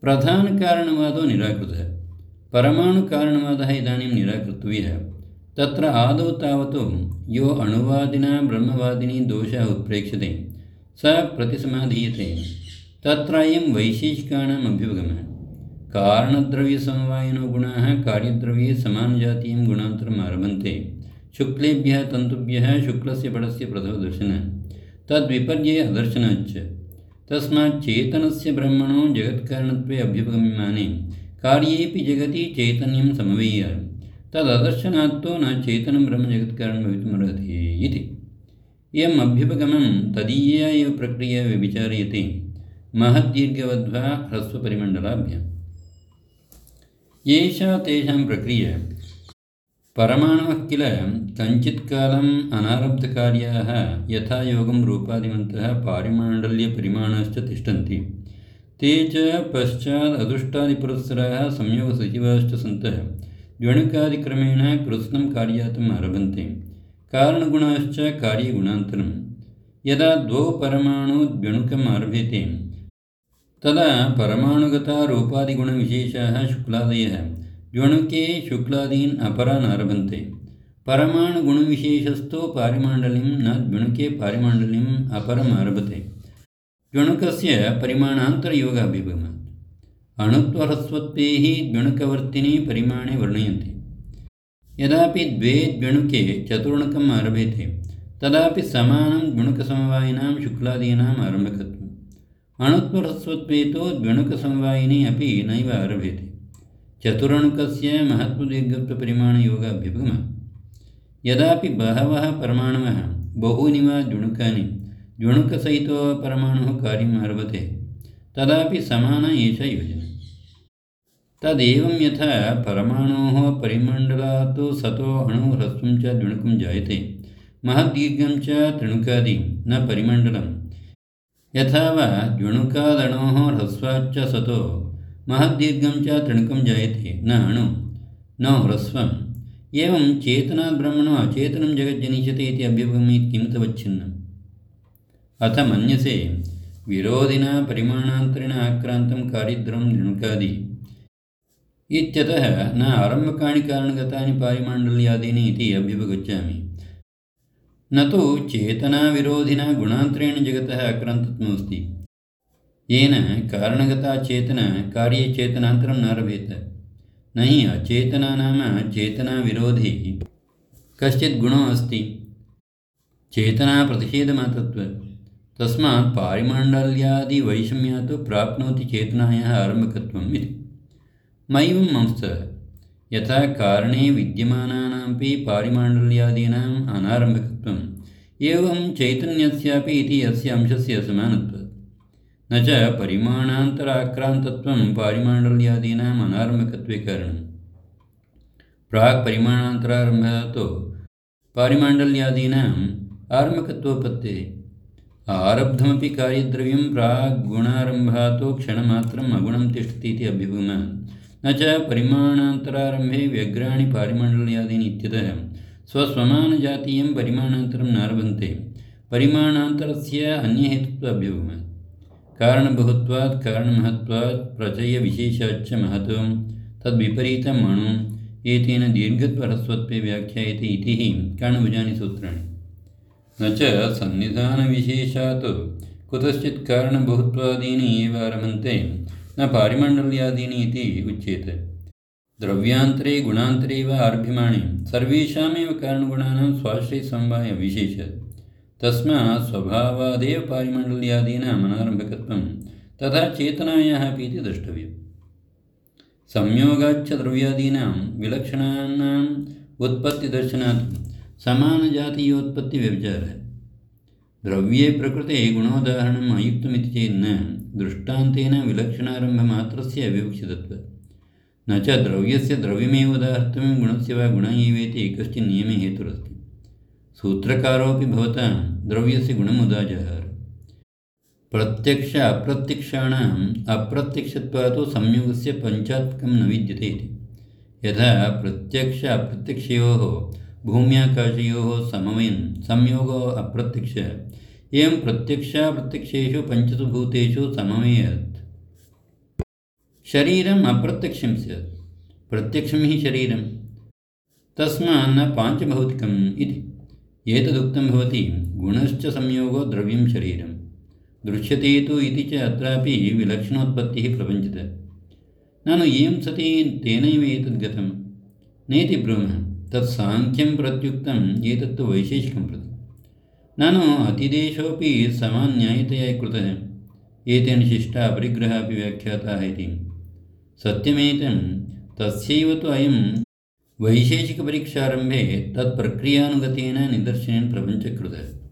प्रधानकारणवादो निराकृतः। परमाणुकारणवादः इदानीं निराकृतव्यः। तत्र आदौ तावत् यो अणुवादिना ब्रह्मवादिनी दोषः उत्प्रेक्ष्यते स प्रतिसमाधीयते। तत्र अयं वैशेषिकाणाम् अभ्युपगमः। कारणद्रव्यसमवायिनो गुणाः कार्यद्रव्ये समानजातीयं गुणान्तरम् आरभन्ते। शुक्लेभ्यः तन्तुभ्यः शुक्लस्य पटस्य प्रथमदर्शनं तद्विपर्ये अदर्शनाच्च। तस्मात् चेतनस्य ब्रह्मणो जगत्कारणत्वे अभ्युपगम्यमाने कार्येऽपि जगति चैतन्यं समवेय तददर्शनात्तो न चेतनं ब्रह्मजगत्कारणं भवितुमर्हति इति। इयम् अभ्युपगमं तदीया एव प्रक्रिया विचार्यते महद्दीर्घवद्वा ह्रस्वपरिमण्डलाभ्याम्। एषा तेषां प्रक्रिया। परमाणवः किल कञ्चित्कालम् अनारब्धकार्याः यथा योगं रूपादिमन्तः पारिमाण्डल्यपरिमाणाश्च तिष्ठन्ति, ते च पश्चात् अदृष्टादिपुरस्सराः संयोगसचिवाश्च सन्तः द्व्यणुकादिक्रमेण कृत्स्नं कार्यातम् आरभन्ते। कारणगुणाश्च कार्यगुणान्तरम्। यदा द्वौ परमाणु द्व्यणुकम् आरभ्यते तदा परमाणुगता रूपादिगुणविशेषाः शुक्लादयः द्व्यणुके शुक्लादीन् अपरान् आरभन्ते। परमाणुगुणविशेषस्थो पारिमाण्डल्यं न द्व्यणुके पारिमाण्डल्यम् अपरम् आरभते। द्व्यणुकस्य परिमाणान्तरयोगाभ्युपगमात्। अणुत्वह्रस्वत्वैः द्व्यणुकवर्तिनि परिमाणे वर्णयन्ति। यदापि द्वे द्व्यणुके चतुर्णकम् आरभ्यते तदापि समानं द्व्यणुकसमवायिनां शुक्लादीनाम् आरम्भकत्वम्। अणुत्वह्रस्वत्वे तु द्व्यणुकसमवायिनी अपि नैव आरभ्यते। चतुरणुकस्य महत्त्वदीर्घत्वपरिमाणयोगाभ्युपगमात्। यदापि बहवः परमाणवः बहूनि वा द्व्यणुकानि द्व्यणुकसहितो परमाणुः कार्यम् आरभते तदापि समाना एषा योजना। तदेवं यथा परमाणोः परिमण्डलात् सतो अणु ह्रस्वं च द्व्यणुकं जायते महद्दीर्घं च त्रिणुकादि न परिमण्डलं, यथा वा द्व्यणुकादणोः ह्रस्वाच्च सतो महद्दीर्घं च त्रिणुकं जायते न अणु न ह्रस्वम्। एवं चेतनात् ब्रह्मणो अचेतनं जगज्जनिष्यते इति अभ्युपगमे किं तवच्छिन्नम्। अथ मन्यसे विरोधिना परिमाणान्तरेण आक्रान्तं कार्यद्रव्यं द्व्यणुकादि इत्यतः न आरम्भकाणि कारणगतानि पारिमाण्डल्यादीनि इति अभ्युपगच्छामि। न तु चेतनाविरोधिना गुणान्तरेण जगतः आक्रान्तत्वमस्ति, येन कारणगता चेतना कार्ये चेतनान्तरं नारभेत। न हि अचेतना नाम चेतनाविरोधी कश्चित् गुणो अस्ति, चेतनाप्रतिषेधमात्रत्वात्। तस्मात् पारिमाण्डल्यादिवैषम्यात् प्राप्नोति चेतनायाः आरम्भकत्वम् इति। मैवं मंस्तः यथा कारणे विद्यमानानामपि पारिमाण्डल्यादीनाम् अनारम्भकत्वम् एवं चैतन्यस्यापि इति अस्य अंशस्य समानत्वात्। न च परिमाणान्तराक्रान्तत्वं पारिमाण्डल्यादीनाम् अनारम्भकत्वे कारणम्। प्राक् परिमाणान्तरारम्भात् पारिमाण्डल्यादीनाम् आरम्भकत्वोपत्तेः। आरब्धमपि कार्यद्रव्यं प्राक् गुणारम्भात् क्षणमात्रम् अगुणं तिष्ठति इति अभ्युपगमात्। न च परिमाणान्तरारम्भे व्यग्राणि पारिमाण्डल्यादीनि इत्यतः स्वस्वमानजातीयं परिमाणान्तरं नारभन्ते। परिमाणान्तरस्य अन्यहेतुत्वाभ्युपगमात्। कारणबहुत्वात् कारणमहत्वात् प्रचयविशेषाच्च महत्त्वं तद्विपरीतम् अणु एतेन दीर्घत्वह्रस्वत्वे व्याख्यायते इति हि कारणभुजानि सूत्राणि। न च सन्निधानविशेषात् कुतश्चित् कारणबहुत्वादीनि एव आरभन्ते न पारिमाण्डल्यादीनि इति उच्यते। द्रव्यान्तरे गुणान्तरे वा आरभ्यमाणे सर्वेषामेव कारणगुणानां स्वाश्रयसमवायविशेषात्। तस्मात् स्वभावादेव पारिमाण्डल्यादीनाम् अनारम्भकत्वं तथा चेतनायाः अपि इति द्रष्टव्यम्। संयोगाच्च द्रव्यादीनां विलक्षणानाम् उत्पत्तिदर्शनात् समानजातीयोत्पत्तिव्यभिचारः। द्रव्ये प्रकृते गुणोदाहरणम् अयुक्तमिति चेन्न दृष्टान्तेन विलक्षणारम्भमात्रस्य विवक्षितत्वात्। न च द्रव्यस्य द्रव्यमेव उदाहर्तव्यं गुणस्य वा गुण एवेति कश्चित् नियमे हेतुरस्ति। सूत्रकारोऽपि भवता द्रव्यस्य गुणमुदाजहार। प्रत्यक्ष अप्रत्यक्षाणाम् अप्रत्यक्षत्वात् संयोगस्य पञ्चात्मकं न विद्यते इति। यथा प्रत्यक्ष अप्रत्यक्षयोः भूम्याकाशयोः समवयं संयोगो अप्रत्यक्षः, एवं प्रत्यक्षाप्रत्यक्षेषु पञ्चसु भूतेषु समवयात् शरीरम् अप्रत्यक्षं स्यात्, प्रत्यक्षं हि शरीरं, तस्मात् न पाञ्चभौतिकम् इति। एतदुक्तं भवति गुणश्च संयोगो द्रव्यं शरीरं दृश्यते तु इति च अत्रापि विलक्षणोत्पत्तिः प्रपञ्चते। ननु इयं सति तेनैव एतद्गतं नेति ब्रूमः। तत् साङ्ख्यं प्रत्युक्तम् एतत्तु वैशेषिकं प्रति। ननु अतिदेशोऽपि समान्यायतया कृतः, एतेन शिष्टा अपरिग्रहः अपि व्याख्याताः इति। सत्यमेतं तस्यैव तु अयं वैशेषिकपरीक्षारम्भे तत्प्रक्रियानुगतेन निदर्शनेन प्रपञ्चकृतः।